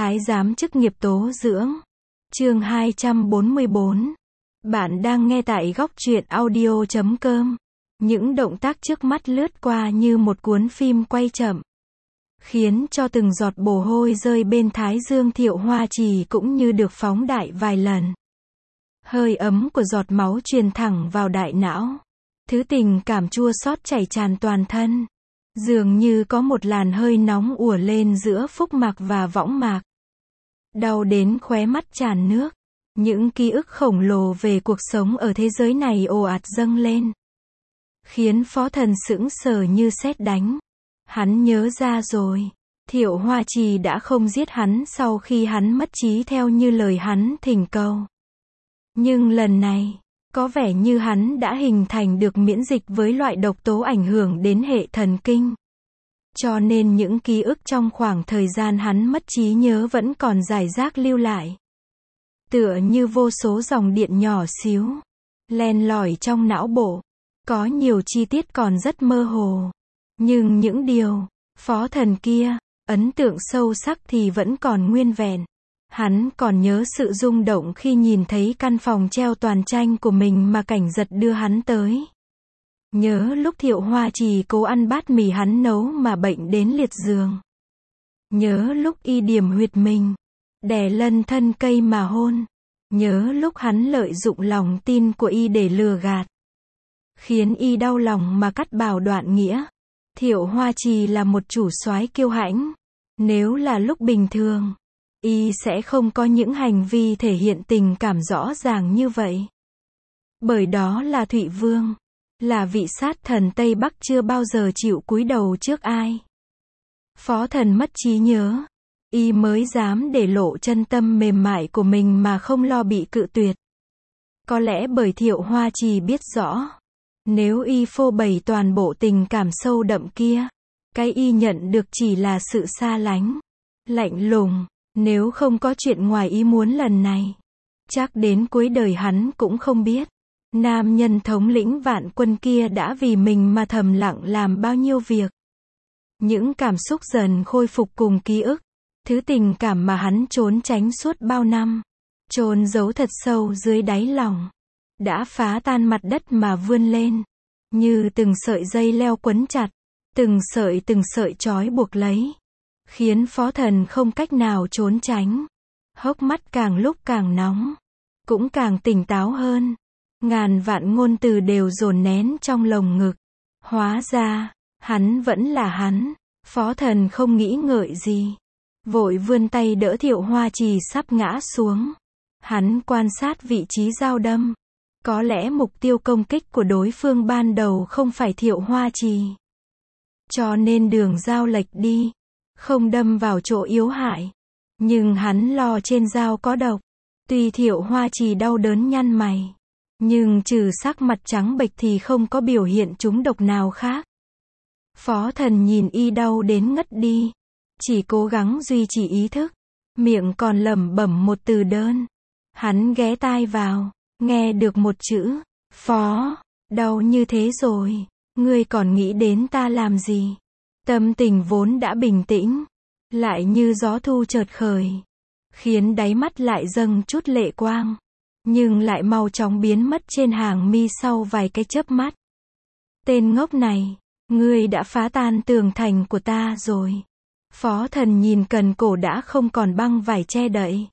Thái giám chức nghiệp tố dưỡng. Chương 244. Bạn đang nghe tại góc truyện audio.com. Những động tác trước mắt lướt qua như một cuốn phim quay chậm, khiến cho từng giọt mồ hôi rơi bên thái dương Thiệu Hoa Trì cũng như được phóng đại vài lần. Hơi ấm của giọt máu truyền thẳng vào đại não. Thứ tình cảm chua xót chảy tràn toàn thân. Dường như có một làn hơi nóng ùa lên giữa phúc mạc và võng mạc. Đau đến khóe mắt tràn nước. Những ký ức khổng lồ về cuộc sống ở thế giới này ồ ạt dâng lên, khiến Phó Thần sững sờ như sét đánh. Hắn nhớ ra rồi. Thiệu Hoa Trì đã không giết hắn sau khi hắn mất trí theo như lời hắn thỉnh cầu. Nhưng lần này, có vẻ như hắn đã hình thành được miễn dịch với loại độc tố ảnh hưởng đến hệ thần kinh. Cho nên những ký ức trong khoảng thời gian hắn mất trí nhớ vẫn còn rải rác lưu lại. Tựa như vô số dòng điện nhỏ xíu, len lỏi trong não bộ. Có nhiều chi tiết còn rất mơ hồ. Nhưng những điều, Phó Thần kia, ấn tượng sâu sắc thì vẫn còn nguyên vẹn. Hắn còn nhớ sự rung động khi nhìn thấy căn phòng treo toàn tranh của mình mà Cảnh Giật đưa hắn tới. Nhớ lúc Thiệu Hoa Trì cố ăn bát mì hắn nấu mà bệnh đến liệt giường. Nhớ lúc y điểm huyệt mình, đè lân thân cây mà hôn. Nhớ lúc hắn lợi dụng lòng tin của y để lừa gạt, khiến y đau lòng mà cắt bảo đoạn nghĩa. Thiệu Hoa Trì là một chủ soái kiêu hãnh. Nếu là lúc bình thường, y sẽ không có những hành vi thể hiện tình cảm rõ ràng như vậy. Bởi đó là Thụy Vương, là vị sát thần Tây Bắc chưa bao giờ chịu cúi đầu trước ai. Phó Thần mất trí nhớ, y mới dám để lộ chân tâm mềm mại của mình mà không lo bị cự tuyệt. Có lẽ bởi Thiệu Hoa Trì biết rõ, nếu y phô bày toàn bộ tình cảm sâu đậm kia, cái y nhận được chỉ là sự xa lánh, lạnh lùng. Nếu không có chuyện ngoài ý muốn lần này, chắc đến cuối đời hắn cũng không biết, nam nhân thống lĩnh vạn quân kia đã vì mình mà thầm lặng làm bao nhiêu việc. Những cảm xúc dần khôi phục cùng ký ức. Thứ tình cảm mà hắn trốn tránh suốt bao năm, chôn giấu thật sâu dưới đáy lòng, đã phá tan mặt đất mà vươn lên, như từng sợi dây leo quấn chặt, từng sợi trói buộc lấy, khiến Phó Thần không cách nào trốn tránh. Hốc mắt càng lúc càng nóng, cũng càng tỉnh táo hơn. Ngàn vạn ngôn từ đều dồn nén trong lồng ngực. Hóa ra, hắn vẫn là hắn. Phó Thần không nghĩ ngợi gì, vội vươn tay đỡ Thiệu Hoa Trì sắp ngã xuống. Hắn quan sát vị trí dao đâm. Có lẽ mục tiêu công kích của đối phương ban đầu không phải Thiệu Hoa Trì, cho nên đường dao lệch đi, không đâm vào chỗ yếu hại. Nhưng hắn lo trên dao có độc. Tuy Thiệu Hoa Trì đau đớn nhăn mày, nhưng trừ sắc mặt trắng bệch thì không có biểu hiện trúng độc nào khác. Phó Thần nhìn y đau đến ngất đi, chỉ cố gắng duy trì ý thức, miệng còn lẩm bẩm một từ đơn. Hắn ghé tai vào, nghe được một chữ, Phó, đau như thế rồi, ngươi còn nghĩ đến ta làm gì? Tâm tình vốn đã bình tĩnh, lại như gió thu chợt khởi, khiến đáy mắt lại dâng chút lệ quang, nhưng lại mau chóng biến mất trên hàng mi sau vài cái chớp mắt. Tên ngốc này, ngươi đã phá tan tường thành của ta rồi. Phó Thần nhìn cần cổ đã không còn băng vải che đậy,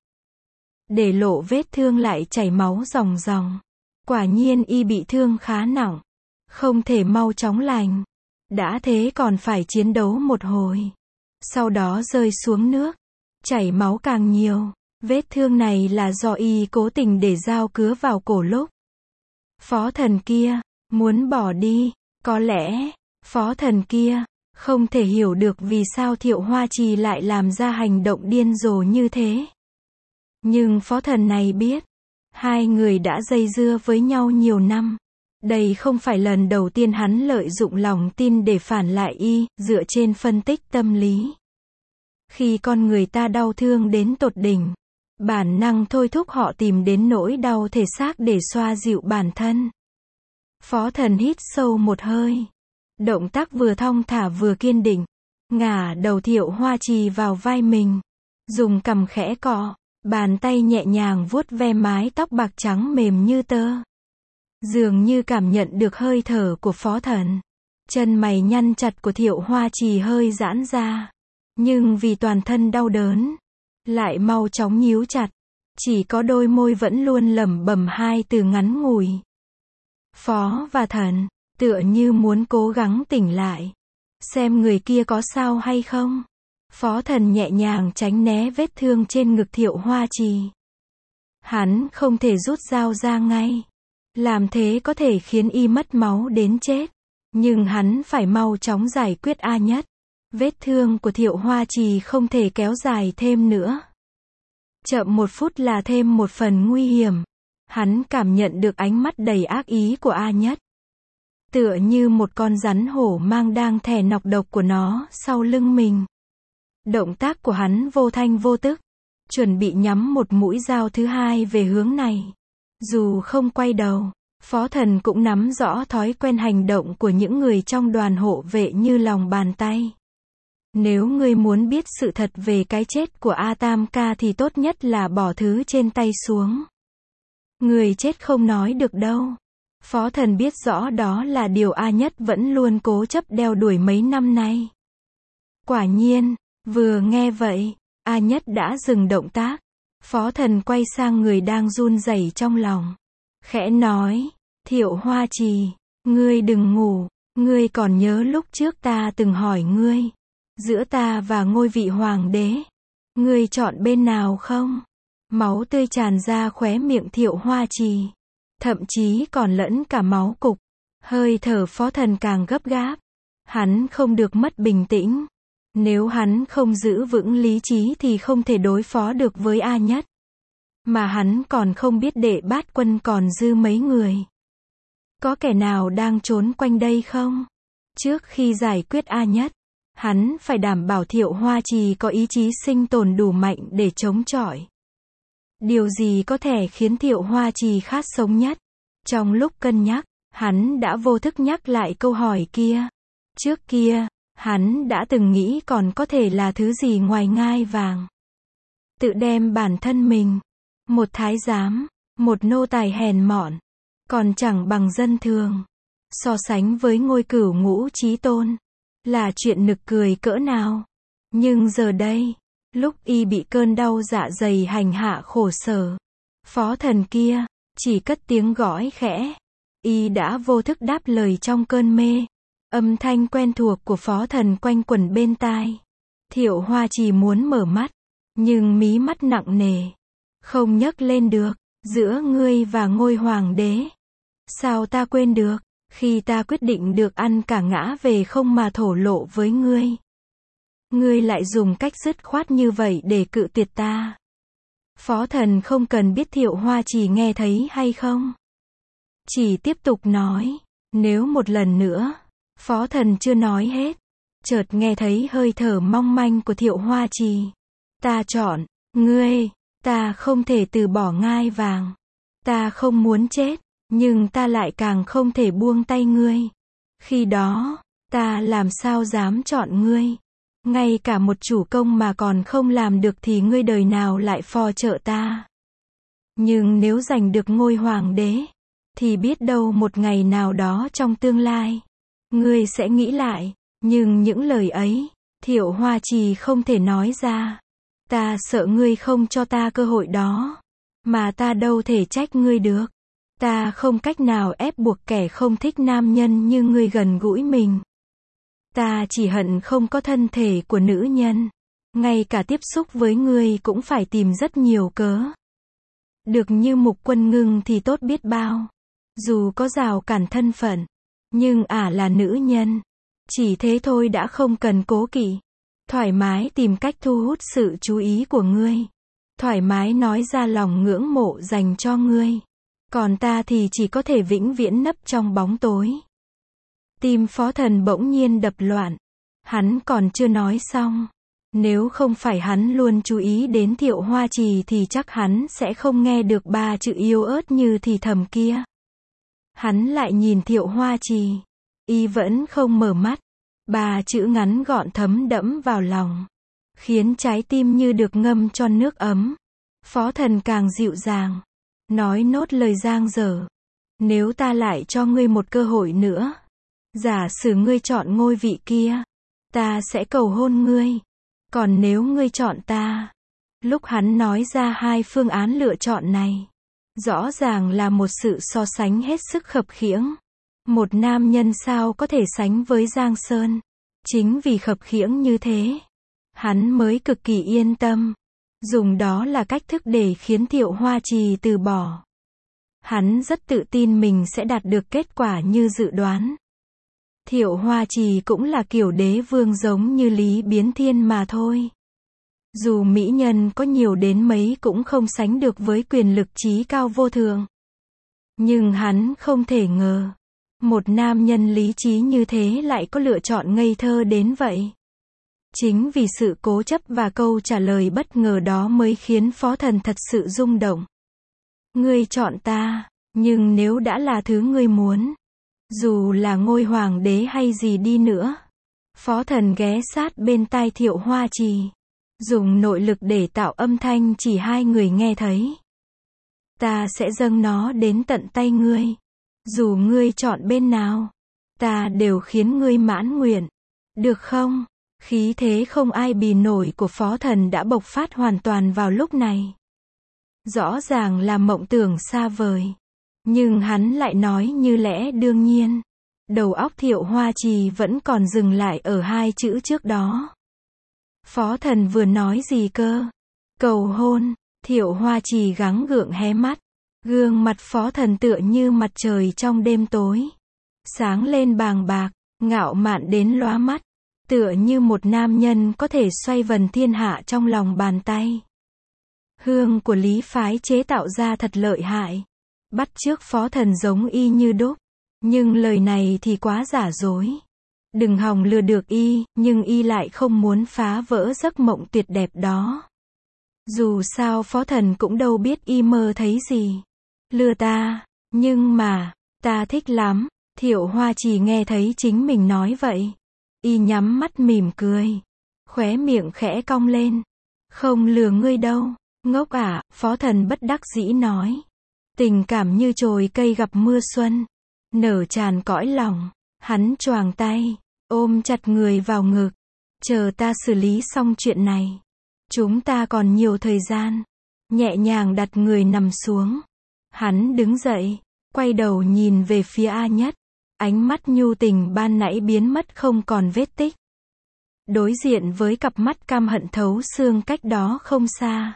để lộ vết thương lại chảy máu ròng ròng. Quả nhiên y bị thương khá nặng, không thể mau chóng lành. Đã thế còn phải chiến đấu một hồi, sau đó rơi xuống nước, chảy máu càng nhiều. Vết thương này là do y cố tình để dao cứa vào cổ lúc Phó Thần kia muốn bỏ đi. Có lẽ Phó Thần kia không thể hiểu được vì sao Thiệu Hoa Trì lại làm ra hành động điên rồ như thế. Nhưng Phó Thần này biết, hai người đã dây dưa với nhau nhiều năm. Đây không phải lần đầu tiên hắn lợi dụng lòng tin để phản lại y, dựa trên phân tích tâm lý. Khi con người ta đau thương đến tột đỉnh, bản năng thôi thúc họ tìm đến nỗi đau thể xác để xoa dịu bản thân. Phó Thần hít sâu một hơi, động tác vừa thong thả vừa kiên định, ngả đầu Thiệu Hoa Trì vào vai mình, dùng cằm khẽ cọ, bàn tay nhẹ nhàng vuốt ve mái tóc bạc trắng mềm như tơ. Dường như cảm nhận được hơi thở của Phó Thần. Chân mày nhăn chặt của Thiệu Hoa Trì hơi giãn ra. Nhưng vì toàn thân đau đớn, lại mau chóng nhíu chặt. Chỉ có đôi môi vẫn luôn lẩm bẩm hai từ ngắn ngủi. Phó và Thần, tựa như muốn cố gắng tỉnh lại. Xem người kia có sao hay không. Phó Thần nhẹ nhàng tránh né vết thương trên ngực Thiệu Hoa Trì. Hắn không thể rút dao ra ngay. Làm thế có thể khiến y mất máu đến chết. Nhưng hắn phải mau chóng giải quyết A Nhất. Vết thương của Thiệu Hoa Trì không thể kéo dài thêm nữa. Chậm 1 phút là thêm một phần nguy hiểm. Hắn cảm nhận được ánh mắt đầy ác ý của A Nhất. Tựa như một con rắn hổ mang đang thè nọc độc của nó sau lưng mình. Động tác của hắn vô thanh vô tức. Chuẩn bị nhắm một mũi dao thứ hai về hướng này. Dù không quay đầu, Phó Thần cũng nắm rõ thói quen hành động của những người trong đoàn hộ vệ như lòng bàn tay. Nếu ngươi muốn biết sự thật về cái chết của A Tam ca thì tốt nhất là bỏ thứ trên tay xuống. Người chết không nói được đâu. Phó Thần biết rõ đó là điều A Nhất vẫn luôn cố chấp đeo đuổi mấy năm nay. Quả nhiên, vừa nghe vậy, A Nhất đã dừng động tác. Phó Thần quay sang người đang run rẩy trong lòng. Khẽ nói, Thiệu Hoa Trì, ngươi đừng ngủ, ngươi còn nhớ lúc trước ta từng hỏi ngươi. Giữa ta và ngôi vị hoàng đế, ngươi chọn bên nào không? Máu tươi tràn ra khóe miệng Thiệu Hoa Trì. Thậm chí còn lẫn cả máu cục. Hơi thở Phó Thần càng gấp gáp. Hắn không được mất bình tĩnh. Nếu hắn không giữ vững lý trí thì không thể đối phó được với A Nhất. Mà hắn còn không biết Đệ Bát Quân còn dư mấy người. Có kẻ nào đang trốn quanh đây không? Trước khi giải quyết A Nhất, hắn phải đảm bảo Thiệu Hoa Trì có ý chí sinh tồn đủ mạnh để chống chọi. Điều gì có thể khiến Thiệu Hoa Trì khát sống nhất? Trong lúc cân nhắc, hắn đã vô thức nhắc lại câu hỏi kia. Trước kia, hắn đã từng nghĩ còn có thể là thứ gì ngoài ngai vàng. Tự đem bản thân mình, một thái giám, một nô tài hèn mọn, còn chẳng bằng dân thường. So sánh với ngôi cửu ngũ chí tôn, là chuyện nực cười cỡ nào. Nhưng giờ đây, lúc y bị cơn đau dạ dày hành hạ khổ sở, Phó Thần kia chỉ cất tiếng gõ khẽ. Y đã vô thức đáp lời trong cơn mê. Âm thanh quen thuộc của Phó Thần quanh quẩn bên tai. Thiệu Hoa Trì muốn mở mắt, nhưng mí mắt nặng nề, không nhấc lên được. Giữa ngươi và ngôi hoàng đế, sao ta quên được, khi ta quyết định được ăn cả ngã về không mà thổ lộ với ngươi. Ngươi lại dùng cách dứt khoát như vậy để cự tuyệt ta. Phó Thần không cần biết Thiệu Hoa Trì nghe thấy hay không. Chỉ tiếp tục nói, nếu một lần nữa. Phó Thần chưa nói hết. Chợt nghe thấy hơi thở mong manh của Thiệu Hoa Trì. Ta chọn, ngươi, ta không thể từ bỏ ngai vàng. Ta không muốn chết, nhưng ta lại càng không thể buông tay ngươi. Khi đó, ta làm sao dám chọn ngươi. Ngay cả một chủ công mà còn không làm được thì ngươi đời nào lại phò trợ ta. Nhưng nếu giành được ngôi hoàng đế, thì biết đâu một ngày nào đó trong tương lai, ngươi sẽ nghĩ lại. Nhưng những lời ấy, Thiệu Hoa Trì không thể nói ra. Ta sợ ngươi không cho ta cơ hội đó. Mà ta đâu thể trách ngươi được. Ta không cách nào ép buộc kẻ không thích nam nhân như ngươi gần gũi mình. Ta chỉ hận không có thân thể của nữ nhân. Ngay cả tiếp xúc với ngươi cũng phải tìm rất nhiều cớ. Được như Mục Quân Ngưng thì tốt biết bao. Dù có rào cản thân phận, nhưng ả là nữ nhân. Chỉ thế thôi đã không cần cố kỵ. Thoải mái tìm cách thu hút sự chú ý của ngươi. Thoải mái nói ra lòng ngưỡng mộ dành cho ngươi. Còn ta thì chỉ có thể vĩnh viễn nấp trong bóng tối. Tim Phó Thần bỗng nhiên đập loạn. Hắn còn chưa nói xong. Nếu không phải hắn luôn chú ý đến Thiệu Hoa Trì thì chắc hắn sẽ không nghe được 3 chữ yếu ớt như thì thầm kia. Hắn lại nhìn Thiệu Hoa Trì. Y vẫn không mở mắt. 3 chữ ngắn gọn thấm đẫm vào lòng. khiến trái tim như được ngâm cho nước ấm. Phó Thần càng dịu dàng, nói nốt lời dang dở. Nếu ta lại cho ngươi một cơ hội nữa, giả sử ngươi chọn ngôi vị kia, ta sẽ cầu hôn ngươi. Còn nếu ngươi chọn ta, lúc hắn nói ra hai phương án lựa chọn này, rõ ràng là một sự so sánh hết sức khập khiễng. Một nam nhân sao có thể sánh với Giang Sơn? Chính vì khập khiễng như thế, hắn mới cực kỳ yên tâm. Dùng đó là cách thức để khiến Thiệu Hoa Trì từ bỏ. Hắn rất tự tin mình sẽ đạt được kết quả như dự đoán. Thiệu Hoa Trì cũng là kiểu đế vương giống như Lý Biến Thiên mà thôi. Dù mỹ nhân có nhiều đến mấy cũng không sánh được với quyền lực trí cao vô thượng. Nhưng hắn không thể ngờ, một nam nhân lý trí như thế lại có lựa chọn ngây thơ đến vậy. Chính vì sự cố chấp và câu trả lời bất ngờ đó mới khiến Phó Thần thật sự rung động. Ngươi chọn ta, nhưng nếu đã là thứ ngươi muốn, dù là ngôi hoàng đế hay gì đi nữa. Phó Thần ghé sát bên tai Thiệu Hoa Trì, dùng nội lực để tạo âm thanh chỉ hai người nghe thấy. Ta sẽ dâng nó đến tận tay ngươi. Dù ngươi chọn bên nào, ta đều khiến ngươi mãn nguyện. Được không? Khí thế không ai bì nổi của Phó Thần đã bộc phát hoàn toàn vào lúc này. Rõ ràng là mộng tưởng xa vời, nhưng hắn lại nói như lẽ đương nhiên. Đầu óc Thiệu Hoa Trì vẫn còn dừng lại ở hai chữ trước đó. Phó Thần vừa nói gì cơ? Cầu hôn. Thiệu Hoa Trì gắng gượng hé mắt. Gương mặt Phó Thần tựa như mặt trời trong đêm tối, sáng lên bàng bạc, ngạo mạn đến lóa mắt, tựa như một nam nhân có thể xoay vần thiên hạ trong lòng bàn tay. Hương của Lý phái chế tạo ra thật lợi hại, bắt chước Phó Thần giống y như đúc, nhưng lời này thì quá giả dối. Đừng hòng lừa được y, nhưng y lại không muốn phá vỡ giấc mộng tuyệt đẹp đó. Dù sao Phó Thần cũng đâu biết y mơ thấy gì. Lừa ta, nhưng mà, ta thích lắm. Thiệu Hoa Trì nghe thấy chính mình nói vậy, y nhắm mắt mỉm cười, khóe miệng khẽ cong lên. Không lừa ngươi đâu, ngốc à, Phó Thần bất đắc dĩ nói. Tình cảm như chồi cây gặp mưa xuân, nở tràn cõi lòng. Hắn choàng tay, ôm chặt người vào ngực. Chờ ta xử lý xong chuyện này, chúng ta còn nhiều thời gian. Nhẹ nhàng đặt người nằm xuống. Hắn đứng dậy, quay đầu nhìn về phía A Nhất. Ánh mắt nhu tình ban nãy biến mất không còn vết tích. Đối diện với cặp mắt cam hận thấu xương cách đó không xa.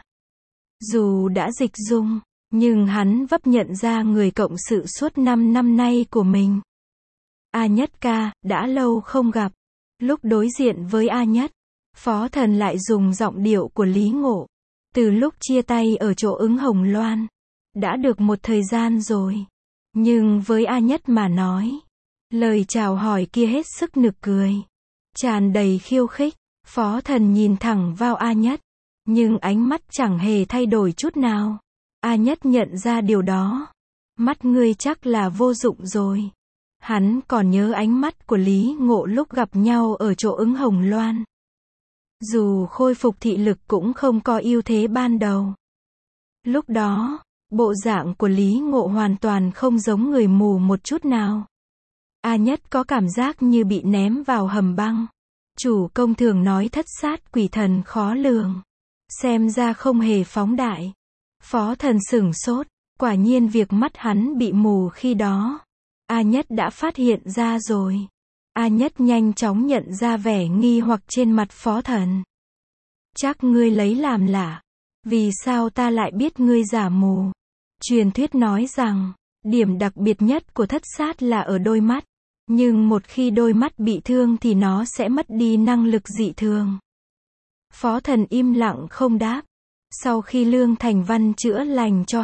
Dù đã dịch dung, nhưng hắn vấp nhận ra người cộng sự suốt 5 năm nay của mình. A Nhất ca, đã lâu không gặp. Lúc đối diện với A Nhất, Phó Thần lại dùng giọng điệu của Lý Ngộ. Từ lúc chia tay ở chỗ Ứng Hồng Loan, đã được một thời gian rồi. Nhưng với A Nhất mà nói, lời chào hỏi kia hết sức nực cười, tràn đầy khiêu khích. Phó Thần nhìn thẳng vào A Nhất, nhưng ánh mắt chẳng hề thay đổi chút nào. A Nhất nhận ra điều đó. Mắt ngươi chắc là vô dụng rồi. Hắn còn nhớ ánh mắt của Lý Ngộ lúc gặp nhau ở chỗ Ứng Hồng Loan. Dù khôi phục thị lực cũng không có ưu thế ban đầu. Lúc đó, bộ dạng của Lý Ngộ hoàn toàn không giống người mù một chút nào. A Nhất có cảm giác như bị ném vào hầm băng. Chủ công thường nói thất sát quỷ thần khó lường. Xem ra không hề phóng đại. Phó Thần sửng sốt, quả nhiên việc mắt hắn bị mù khi đó, A Nhất đã phát hiện ra rồi. A Nhất nhanh chóng nhận ra vẻ nghi hoặc trên mặt Phó Thần. Chắc ngươi lấy làm lạ. Vì sao ta lại biết ngươi giả mù? Truyền thuyết nói rằng, điểm đặc biệt nhất của thất sát là ở đôi mắt. Nhưng một khi đôi mắt bị thương thì nó sẽ mất đi năng lực dị thường. Phó Thần im lặng không đáp. Sau khi Lương Thành Văn chữa lành cho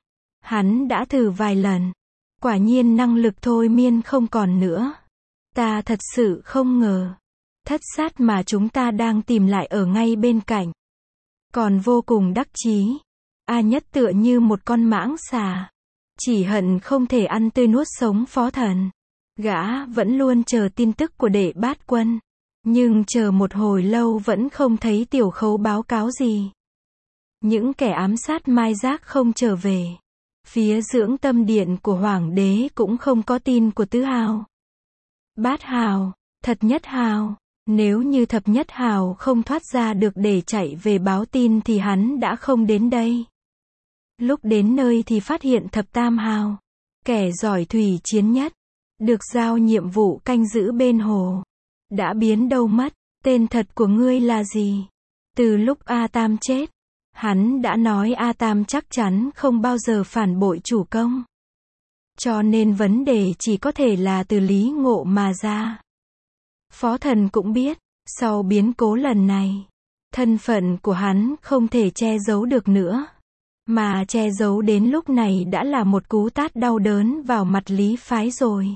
hắn đã thử vài lần. Quả nhiên năng lực thôi miên không còn nữa. Ta thật sự không ngờ, thất sát mà chúng ta đang tìm lại ở ngay bên cạnh. Còn vô cùng đắc chí. A Nhất tựa như một con mãng xà, chỉ hận không thể ăn tươi nuốt sống Phó Thần. Gã vẫn luôn chờ tin tức của Đệ Bát Quân, Nhưng chờ một hồi lâu vẫn không thấy tiểu khấu báo cáo gì. Những kẻ ám sát Mai Giác không trở về. Phía dưỡng tâm điện của Hoàng đế cũng không có tin của Tứ Hào. Bát Hào, Thật Nhất Hào. Nếu như Thập Nhất Hào không thoát ra được để chạy về báo tin thì hắn đã không đến đây. Lúc đến nơi thì phát hiện Thập Tam Hào, kẻ giỏi thủy chiến nhất, được giao nhiệm vụ canh giữ bên hồ, đã biến đâu mất. Tên thật của ngươi là gì? Từ lúc A Tam chết, hắn đã nói A Tam chắc chắn không bao giờ phản bội chủ công. Cho nên vấn đề chỉ có thể là từ Lý Ngộ mà ra. Phó Thần cũng biết, sau biến cố lần này, thân phận của hắn không thể che giấu được nữa. Mà che giấu đến lúc này đã là một cú tát đau đớn vào mặt Lý Phái rồi.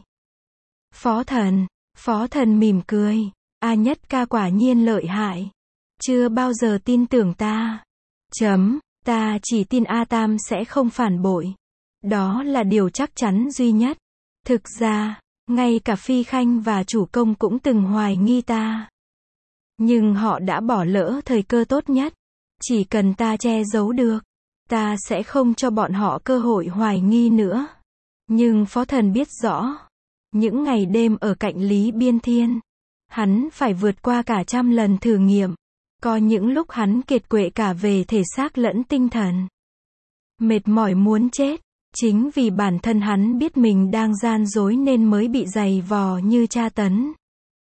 Phó Thần mỉm cười. A Nhất ca quả nhiên lợi hại. Chưa bao giờ tin tưởng ta. Ta chỉ tin A Tam sẽ không phản bội. Đó là điều chắc chắn duy nhất. Thực ra, ngay cả Phi Khanh và chủ công cũng từng hoài nghi ta. Nhưng họ đã bỏ lỡ thời cơ tốt nhất. Chỉ cần ta che giấu được, ta sẽ không cho bọn họ cơ hội hoài nghi nữa. Nhưng Phó Thần biết rõ, những ngày đêm ở cạnh Lý Biên Thiên, hắn phải vượt qua cả 100 lần thử nghiệm. Có những lúc hắn kiệt quệ cả về thể xác lẫn tinh thần. Mệt mỏi muốn chết. Chính vì bản thân hắn biết mình đang gian dối nên mới bị giày vò như tra tấn.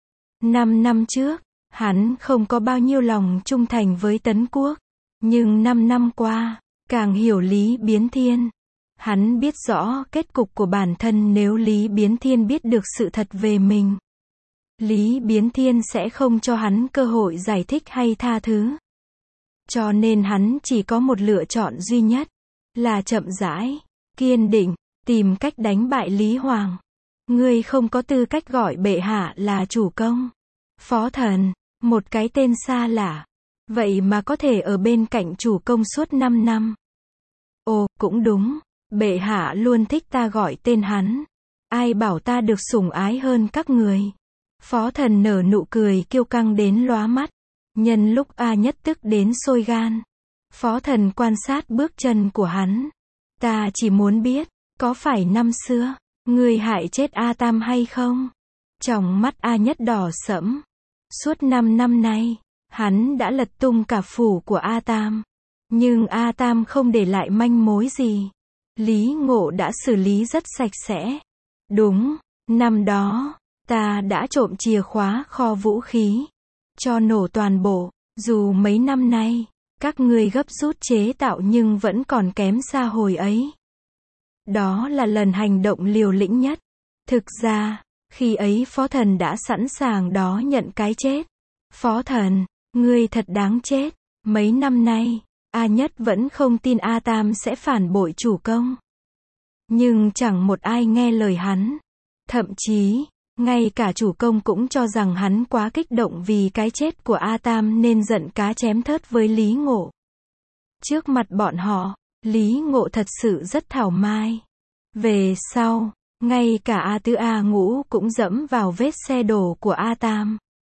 5 năm trước, hắn không có bao nhiêu lòng trung thành với Tấn Quốc. Nhưng 5 năm qua, càng hiểu Lý Biến Thiên. Hắn biết rõ kết cục của bản thân nếu Lý Biến Thiên biết được sự thật về mình. Lý Biến Thiên sẽ không cho hắn cơ hội giải thích hay tha thứ. Cho nên hắn chỉ có một lựa chọn duy nhất, là chậm rãi, kiên định, tìm cách đánh bại Lý Hoàng. Ngươi không có tư cách gọi bệ hạ là chủ công. Phó Thần, một cái tên xa lạ. Vậy mà có thể ở bên cạnh chủ công suốt 5 năm. Ồ, cũng đúng. Bệ hạ luôn thích ta gọi tên hắn. Ai bảo ta được sủng ái hơn các người. Phó Thần nở nụ cười kiêu căng đến lóa mắt. Nhân lúc A Nhất tức đến sôi gan, Phó Thần quan sát bước chân của hắn. Ta chỉ muốn biết, có phải năm xưa, ngươi hại chết A Tam hay không? Trong mắt A Nhất đỏ sẫm. Suốt 5 năm nay, hắn đã lật tung cả phủ của A Tam. Nhưng A Tam không để lại manh mối gì. Lý Ngộ đã xử lý rất sạch sẽ. Đúng, năm đó, ta đã trộm chìa khóa kho vũ khí, cho nổ toàn bộ. Dù mấy năm nay, các ngươi gấp rút chế tạo nhưng vẫn còn kém xa hồi ấy. Đó là lần hành động liều lĩnh nhất. Thực ra, khi ấy Phó Thần đã sẵn sàng đó nhận cái chết. Phó Thần, ngươi thật đáng chết. Mấy năm nay, A Nhất vẫn không tin A Tam sẽ phản bội chủ công. Nhưng chẳng một ai nghe lời hắn. Thậm chí, ngay cả chủ công cũng cho rằng hắn quá kích động vì cái chết của A Tam nên giận cá chém thớt với Lý Ngộ. Trước mặt bọn họ, Lý Ngộ thật sự rất thảo mai. Về sau, ngay cả A Tứ A Ngũ cũng dẫm vào vết xe đổ của A Tam.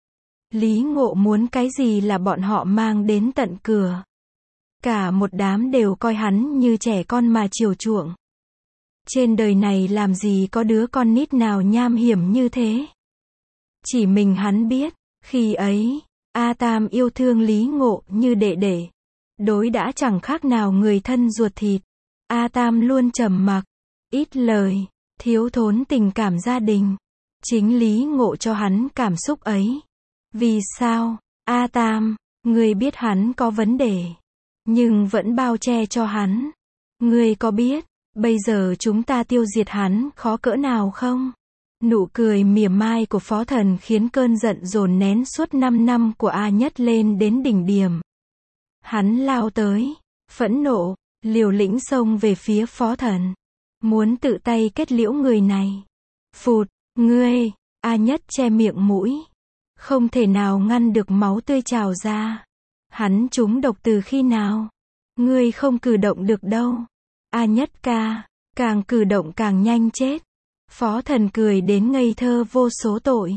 Lý Ngộ muốn cái gì là bọn họ mang đến tận cửa. Cả một đám đều coi hắn như trẻ con mà chiều chuộng. Trên đời này làm gì có đứa con nít nào nham hiểm như thế. Chỉ mình hắn biết, khi ấy, A Tam yêu thương Lý Ngộ như đệ đệ. Đối đãi chẳng khác nào người thân ruột thịt. A Tam luôn trầm mặc, ít lời, thiếu thốn tình cảm gia đình. Chính Lý Ngộ cho hắn cảm xúc ấy. Vì sao, A Tam, ngươi biết hắn có vấn đề, nhưng vẫn bao che cho hắn. Ngươi có biết, bây giờ chúng ta tiêu diệt hắn khó cỡ nào không? Nụ cười mỉa mai của Phó Thần khiến cơn giận dồn nén suốt 5 năm của A Nhất lên đến đỉnh điểm. Hắn lao tới, phẫn nộ, liều lĩnh xông về phía Phó Thần. Muốn tự tay kết liễu người này. Phụt, ngươi, A Nhất che miệng mũi. Không thể nào ngăn được máu tươi trào ra. Hắn trúng độc từ khi nào? Ngươi không cử động được đâu. A Nhất ca, càng cử động càng nhanh chết. Phó Thần cười đến ngây thơ vô số tội.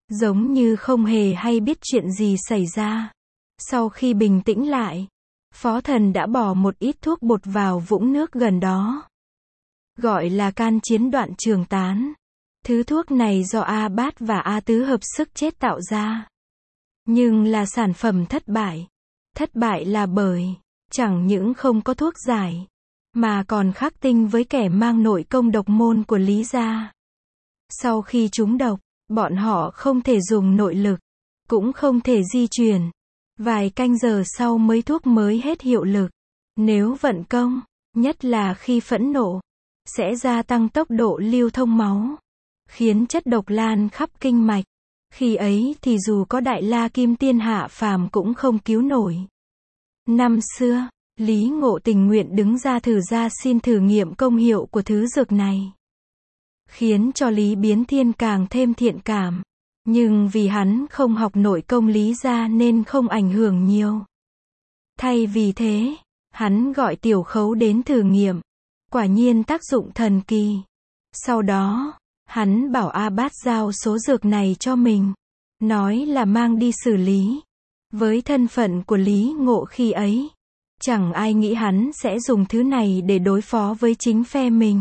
giống như không hề hay biết chuyện gì xảy ra. Sau khi bình tĩnh lại, Phó Thần đã bỏ một ít thuốc bột vào vũng nước gần đó. Gọi là can chiến đoạn trường tán. Thứ thuốc này do A Bát và A Tứ hợp sức chết tạo ra. Nhưng là sản phẩm thất bại. Thất bại là bởi, chẳng những không có thuốc giải, mà còn khắc tinh với kẻ mang nội công độc môn của Lý gia. Sau khi trúng độc, bọn họ không thể dùng nội lực, cũng không thể di chuyển. Vài canh giờ sau mới thuốc mới hết hiệu lực. Nếu vận công, nhất là khi phẫn nộ, sẽ gia tăng tốc độ lưu thông máu, khiến chất độc lan khắp kinh mạch. Khi ấy thì dù có Đại La Kim Tiên hạ phàm cũng không cứu nổi. Năm xưa, Lý Ngộ tình nguyện đứng ra xin thử nghiệm công hiệu của thứ dược này, khiến cho Lý Biến Thiên càng thêm thiện cảm. Nhưng vì hắn không học nội công Lý gia nên không ảnh hưởng nhiều. Thay vì thế, hắn gọi Tiểu Khấu đến thử nghiệm. Quả nhiên tác dụng thần kỳ. Sau đó, hắn bảo A Bát giao số dược này cho mình, nói là mang đi xử lý. Với thân phận của Lý Ngộ khi ấy, chẳng ai nghĩ hắn sẽ dùng thứ này để đối phó với chính phe mình.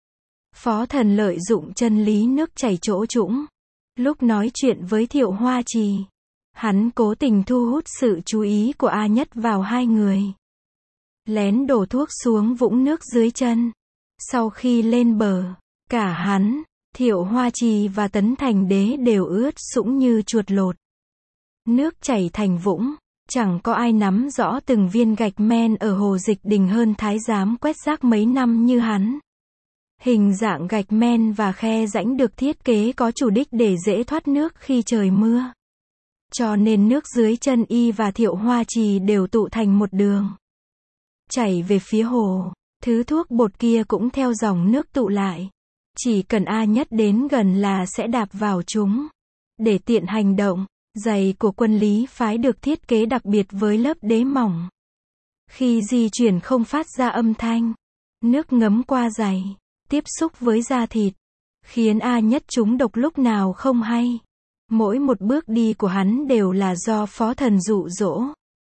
Phó Thần lợi dụng chân lý nước chảy chỗ trũng. Lúc nói chuyện với Thiệu Hoa Trì, hắn cố tình thu hút sự chú ý của A Nhất vào hai người. Lén đổ thuốc xuống vũng nước dưới chân. Sau khi lên bờ, cả hắn, Thiệu Hoa Trì và Tấn Thành Đế đều ướt sũng như chuột lột. Nước chảy thành vũng, chẳng có ai nắm rõ từng viên gạch men ở Hồ Dịch Đình hơn thái giám quét rác mấy năm như hắn. Hình dạng gạch men và khe rãnh được thiết kế có chủ đích để dễ thoát nước khi trời mưa. Cho nên nước dưới chân y và Thiệu Hoa Trì đều tụ thành một đường, chảy về phía hồ. Thứ thuốc bột kia cũng theo dòng nước tụ lại. Chỉ cần A Nhất đến gần là sẽ đạp vào chúng. Để tiện hành động, giày của quân Lý phái được thiết kế đặc biệt với lớp đế mỏng. Khi di chuyển không phát ra âm thanh. Nước ngấm qua giày, tiếp xúc với da thịt, khiến A Nhất trúng độc lúc nào không hay. Mỗi một bước đi của hắn đều là do Phó Thần dụ dỗ.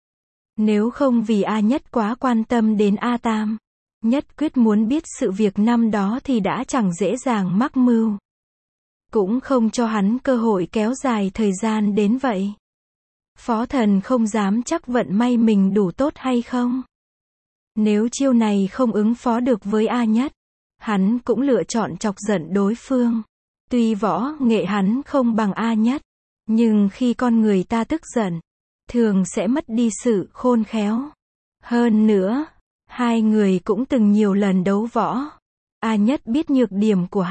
Nếu không vì A Nhất quá quan tâm đến A Tam, nhất quyết muốn biết sự việc năm đó thì đã chẳng dễ dàng mắc mưu. Cũng không cho hắn cơ hội kéo dài thời gian đến vậy. Phó Thần không dám chắc vận may mình đủ tốt hay không. Nếu chiêu này không ứng phó được với A Nhất, hắn cũng lựa chọn chọc giận đối phương. Tuy võ nghệ hắn không bằng A Nhất, nhưng khi con người ta tức giận, thường sẽ mất đi sự khôn khéo. Hơn nữa, hai người cũng từng nhiều lần đấu võ. A Nhất biết nhược điểm của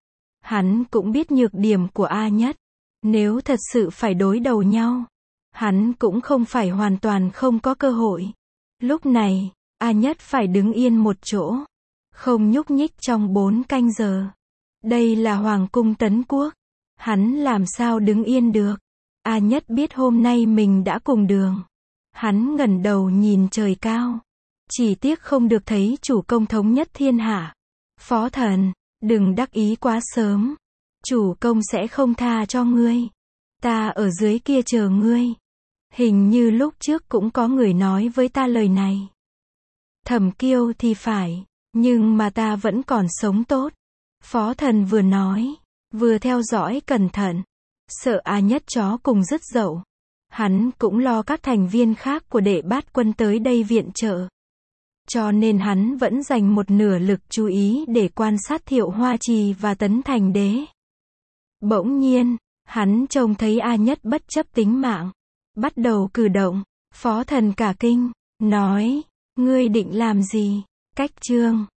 hắn cũng biết nhược điểm của A Nhất. Nếu thật sự phải đối đầu nhau, hắn cũng không phải hoàn toàn không có cơ hội. Lúc này, A Nhất phải đứng yên một chỗ, không nhúc nhích trong 4 canh giờ. Đây là Hoàng cung Tấn Quốc, hắn làm sao đứng yên được. A Nhất biết hôm nay mình đã cùng đường. Hắn ngẩng đầu nhìn trời cao. Chỉ tiếc không được thấy chủ công thống nhất thiên hạ. Phó Thần, đừng đắc ý quá sớm. Chủ công sẽ không tha cho ngươi. Ta ở dưới kia chờ ngươi. Hình như lúc trước cũng có người nói với ta lời này. Thẩm Kiêu thì phải, nhưng mà ta vẫn còn sống tốt. Phó Thần vừa nói, vừa theo dõi cẩn thận. Sợ A Nhất chó cùng dứt dậu. Hắn cũng lo các thành viên khác của Đệ Bát quân tới đây viện trợ. Cho nên hắn vẫn dành một nửa lực chú ý để quan sát Thiệu Hoa Trì và Tấn Thành Đế. Bỗng nhiên, hắn trông thấy A Nhất bất chấp tính mạng, bắt đầu cử động. Phó Thần cả kinh, nói, ngươi định làm gì? Cách chương